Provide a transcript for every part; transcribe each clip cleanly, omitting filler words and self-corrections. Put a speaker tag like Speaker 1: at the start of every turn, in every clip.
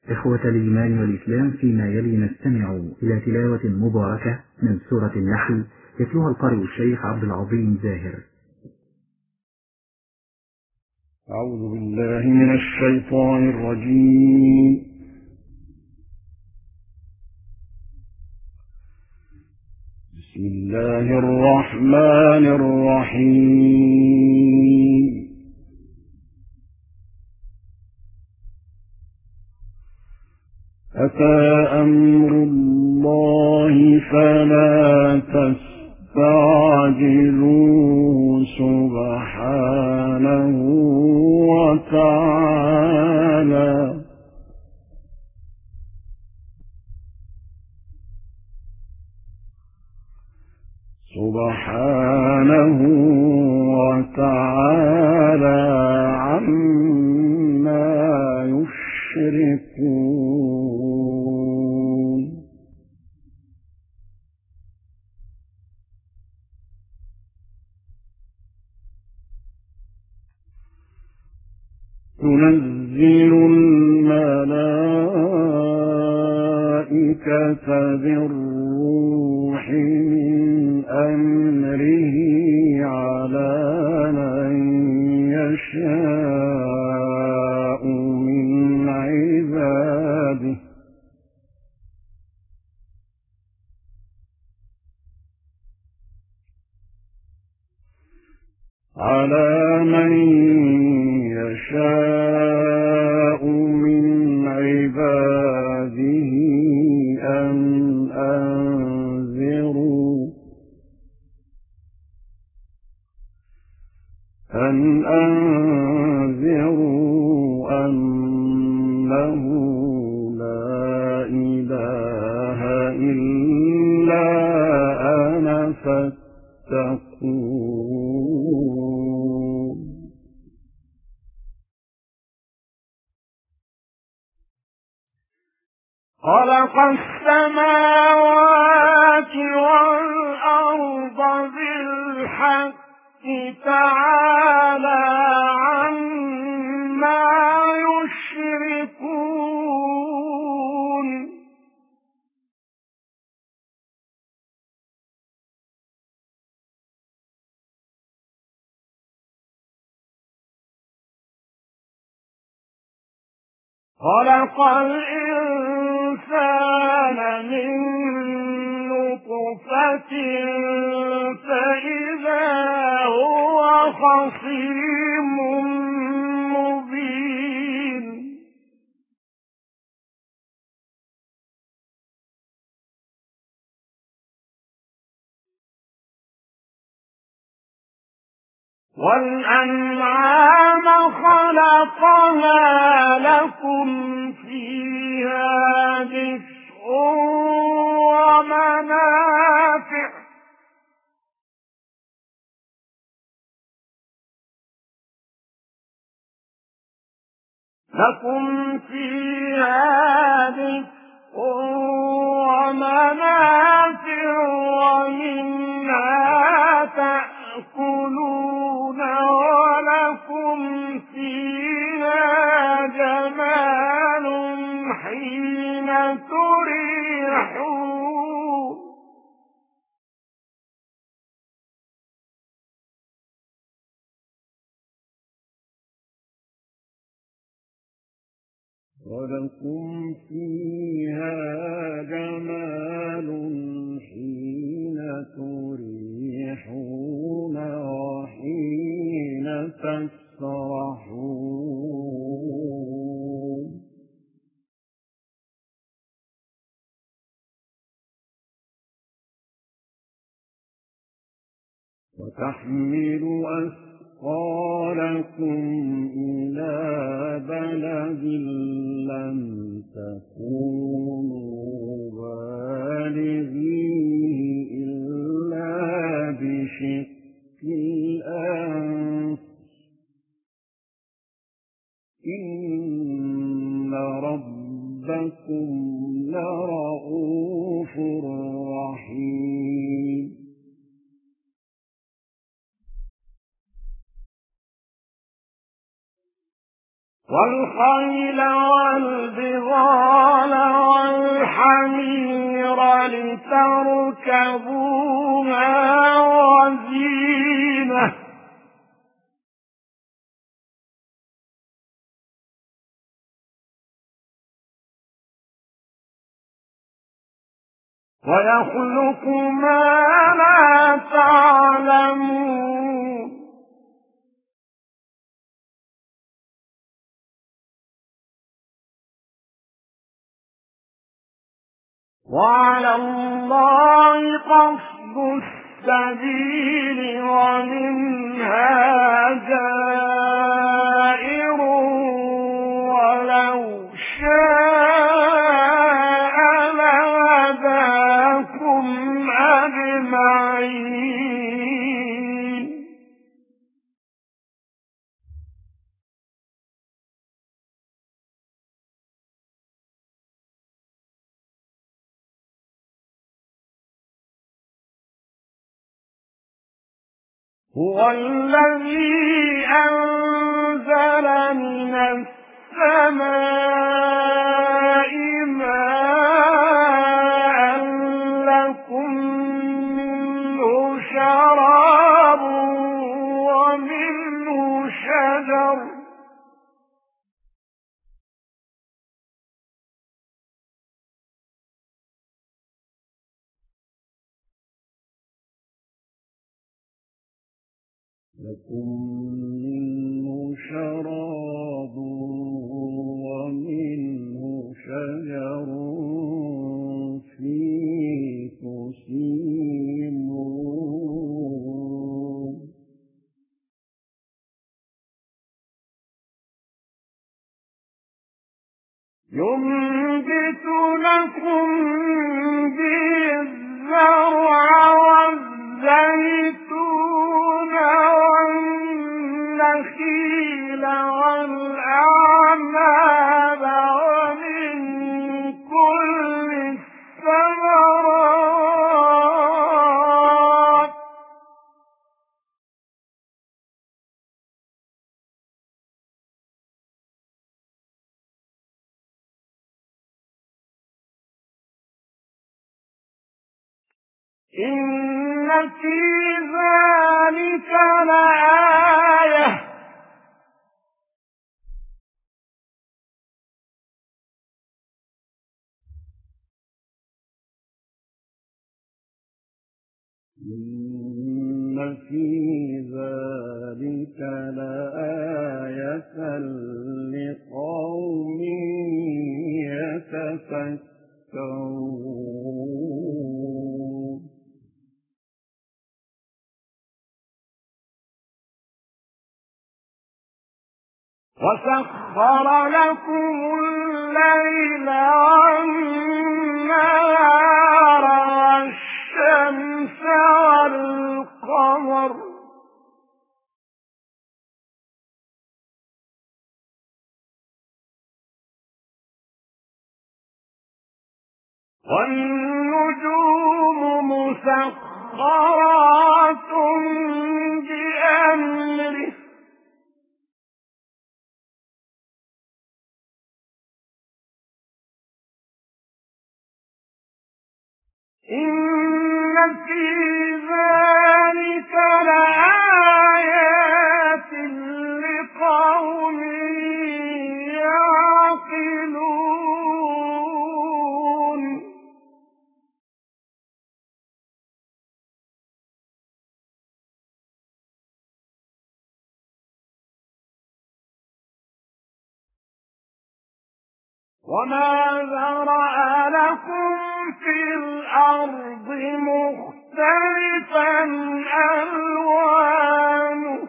Speaker 1: إخوة الإيمان والإسلام، فيما يلي نستمع إلى تلاوة مباركة من سورة النحل يتلوها القارئ الشيخ عبد العظيم زاهر.
Speaker 2: أعوذ بالله من الشيطان الرجيم. بسم الله الرحمن الرحيم. أتى أمر الله فلا تستعجلوه سبحانه وتعالى عما يشركون. تنزل الملائكة بالروح من أمره على من يشاء من عباده أن أنذروا أنه لا إله إلا أنا فاتقون. خلق السماوات والأرض بالحق تعالى عما يشركون. خلق الإنسان من نطفة فإذا هو خصيم مبين. والأنعام خلقها لكم فيها دفء ومنافع ومنها تأكلون ولكم فيها جمال حين تريحون. ولكم فيها جمال حين تريحون وحين تسرحون. وتحمل أثقالكم إلى بلد لم تكونوا بالغيه إلا بشق الأنفس إن ربكم لرؤوف رحيم. والخيل والبغال والحمير لتركبوها وزينة ويخلق ما لا تعلمون وعلى الله قصد السبيل ومنها جائر ولو شاء لهداكم أجمعين هو الذي أنزل من السماء ماء لكم منه شراب ومنه شجر ومنه شجر فيه تسيمون ينبت لكم به الزرع والزيتون والنخيل والأعناب ومن كل الثمرات إن في ذلك لآية لقوم يتفكرون وسخر لكم الليل والنهار والشمس والقمر والنجوم مسخرات بأمره إن في ذلك لآيات لقوم يعقلون وما ذرأ لكم في الأرض مختلفا ألوانه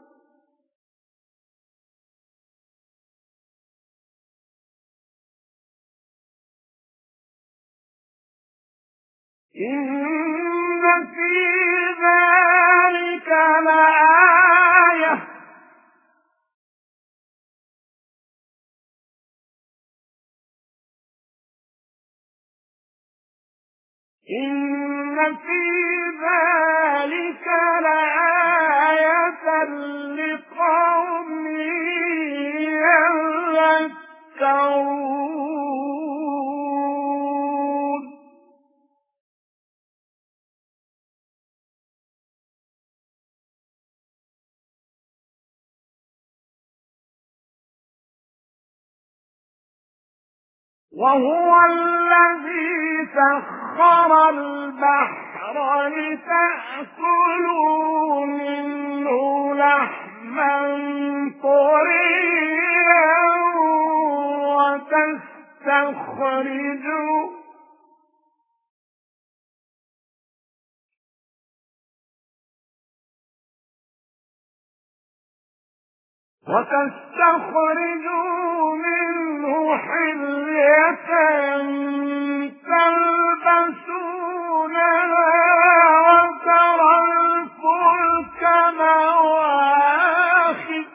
Speaker 2: إن في ذلك لآية إن في ذلك لآية لقوم يعلمون وهو الذي سخر البحر لتأكلوا منه لحما طريا وتستخرجوا منه حلية تلبسونها وترى الفلك مواخر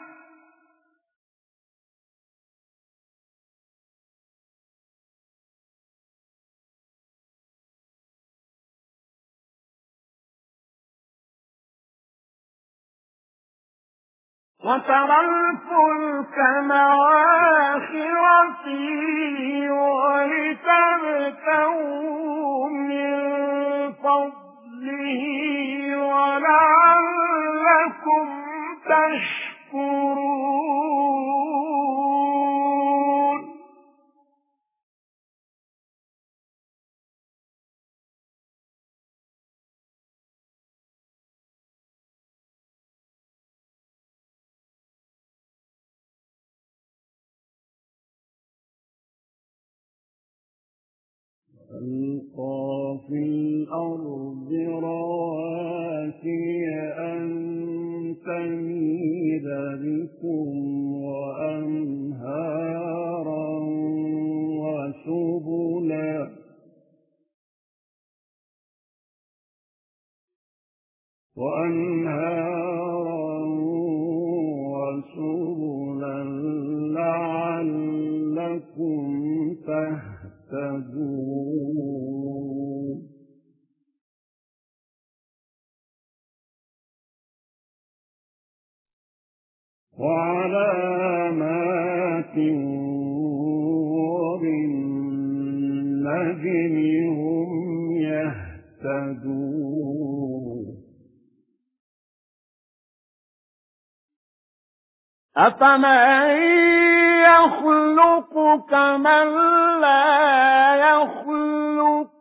Speaker 2: فيه ولتبتغوا من فضله ولعلكم تشكرون ألقى في الأرض رواسي أن تميد بكم وأنهارا وسبلا لعلكم تهتدون وعلامات وبالنجم هم يهتدون أفمن يخلق كمن لا يخلق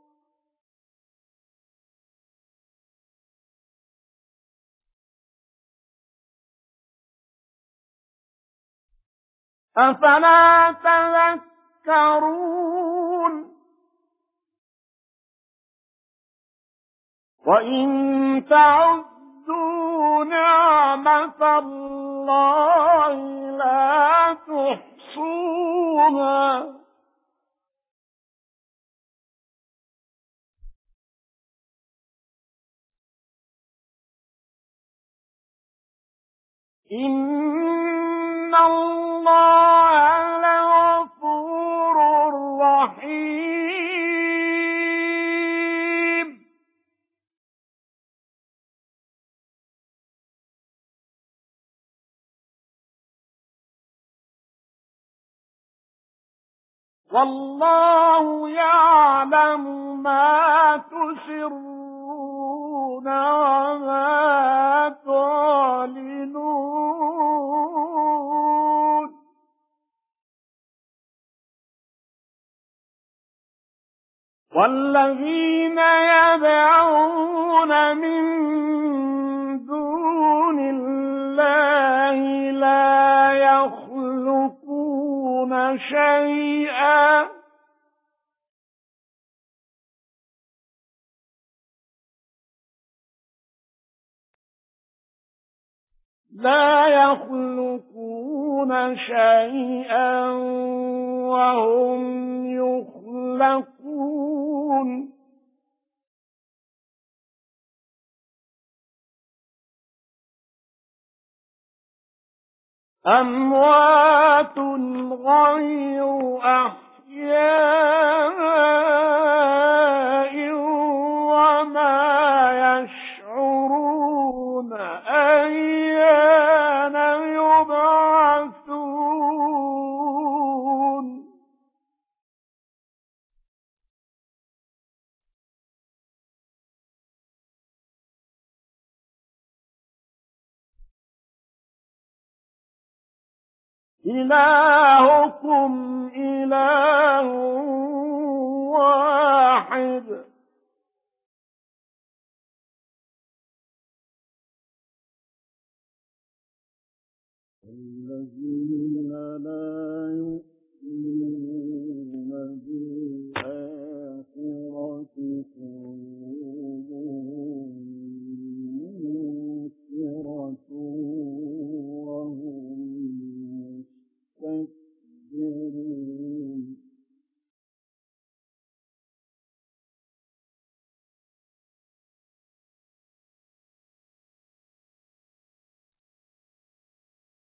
Speaker 2: أفلا تذكرون وإن تعدوا نعمة الله لا تحصوها إن الله لغفور رحيم والله يعلم ما تسرون وما تعلنون والذين يدعون من دون الله لا يخلقون شيئا وهم يخلقون أموات غير أحياء وما يشعرون أيان يبعثون إلهكم إله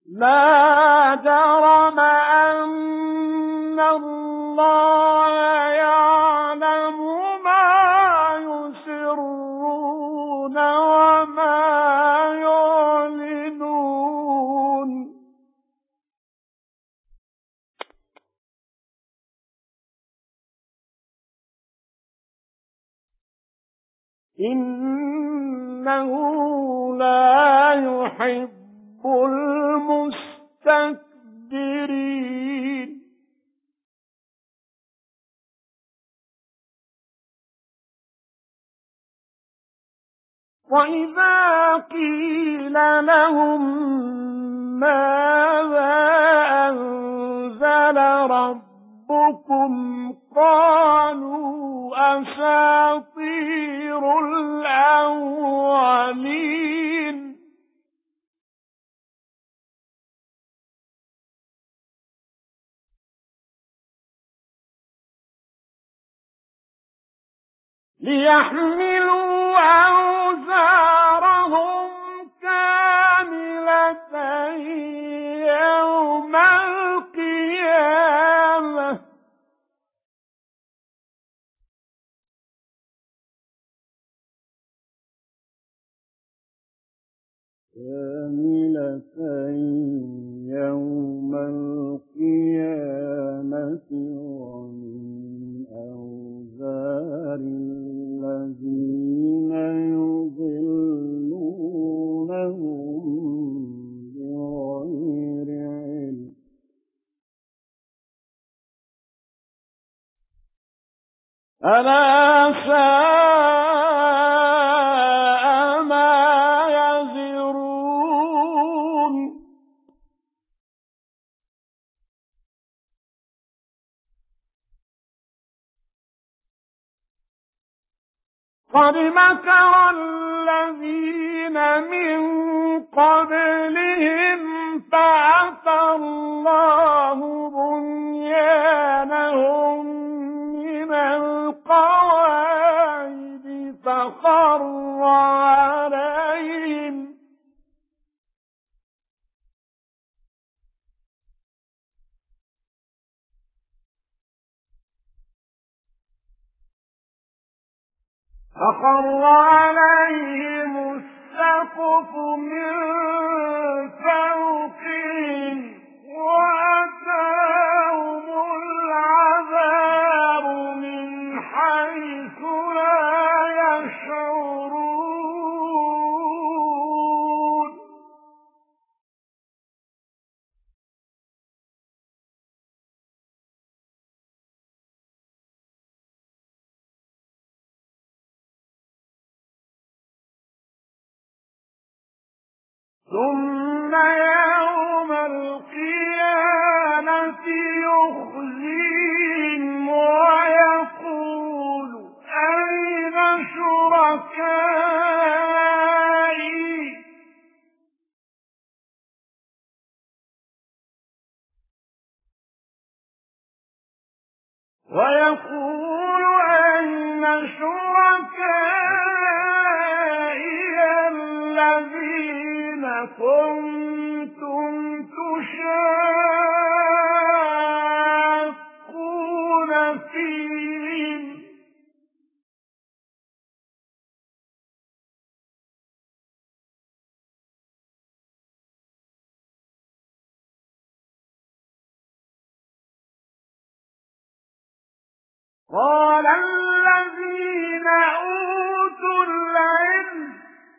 Speaker 2: لا جرم أن الله يعلم ما يسرون وما يعلنون إنه لا يحب المستكبرين وإذا قيل لهم ماذا أنزل ربكم قالوا أساطير الأولين ليحملوا أوزارهم كاملة يوم القيامة ومن أوزار الذين يضلونهم بغير علم ألا ساء ما يزرون قد مكر الذين من قبلهم فأتى الله بنيانهم من القواعد فخر عليهم السقف من فوقهم وأتاهم العذاب من حيث لا يشعرون ثم يوم القيامة يخزيهم ويقول أين شركائي الذين كنتم تشاقون فيهم قال الذين أوتوا العلم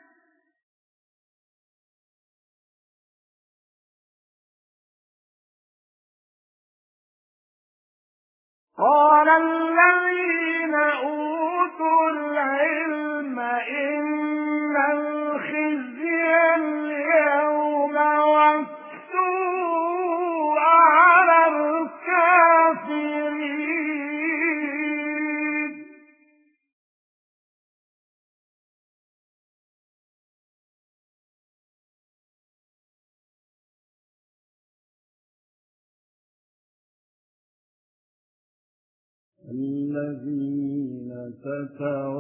Speaker 2: إن الخزي اليوم والسوء على الكافرين الذين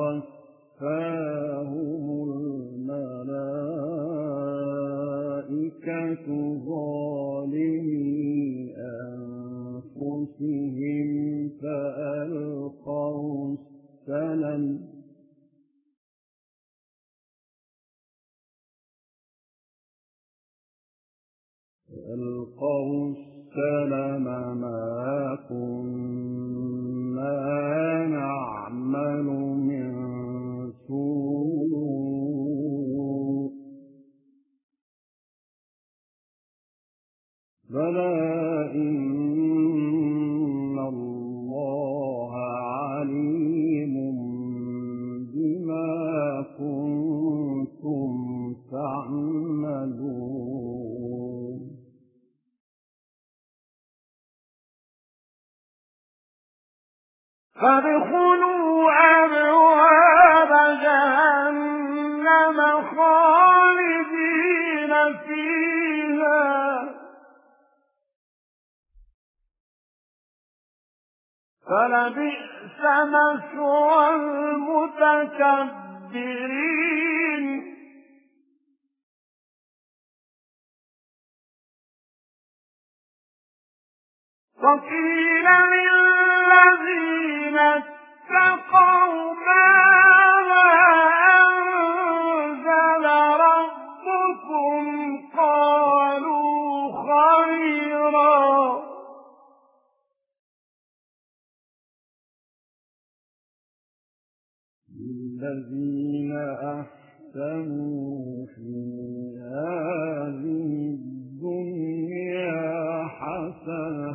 Speaker 2: تتوفاهم الملائكة الملائكة ظالمي أنفسهم فألقوا السلم ما كنا نعمل من سوء بلى إن الله عليم بما كنتم تعملون فادخلوا أبواب جهنم خالدين فيها فلبئس مثوى المتكبرين وقيل للذين اتقوا ماذا أنزل ربكم قالوا خيرا الذين أحسنوا في هذه الدنيا حسنة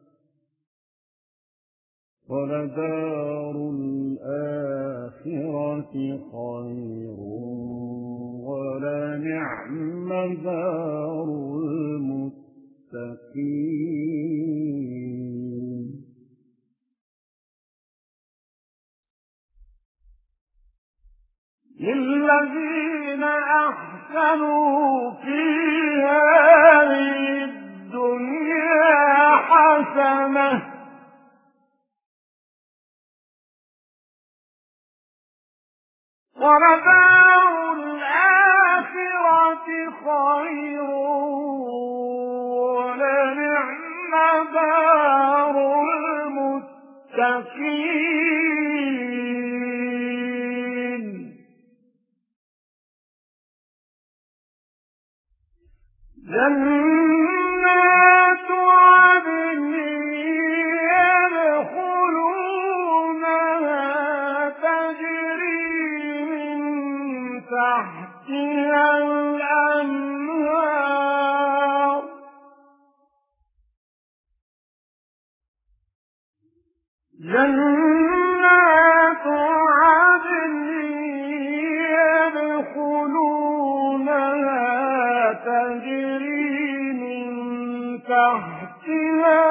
Speaker 2: ولدار الآخرة خير ولنعم دار المتقين للذين أحسنوا في هذه الدنيا حسنة ولدار الآخرة خير ولنعم دار المتقين جنات عدن يدخلونها تجري من تحتها الأنهار جنات عدن يدخلونها تجري من تحتها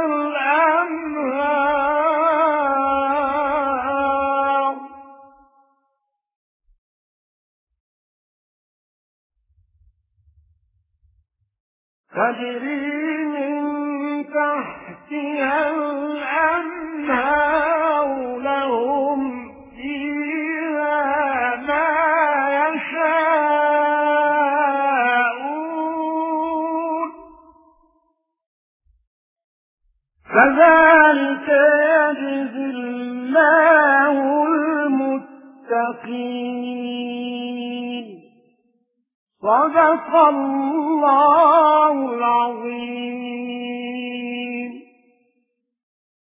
Speaker 2: الأنهار تجري من تحتها الأنهار لهم فيها ما يشاءون كذلك يجزي الله المتقين صدق الله العظيم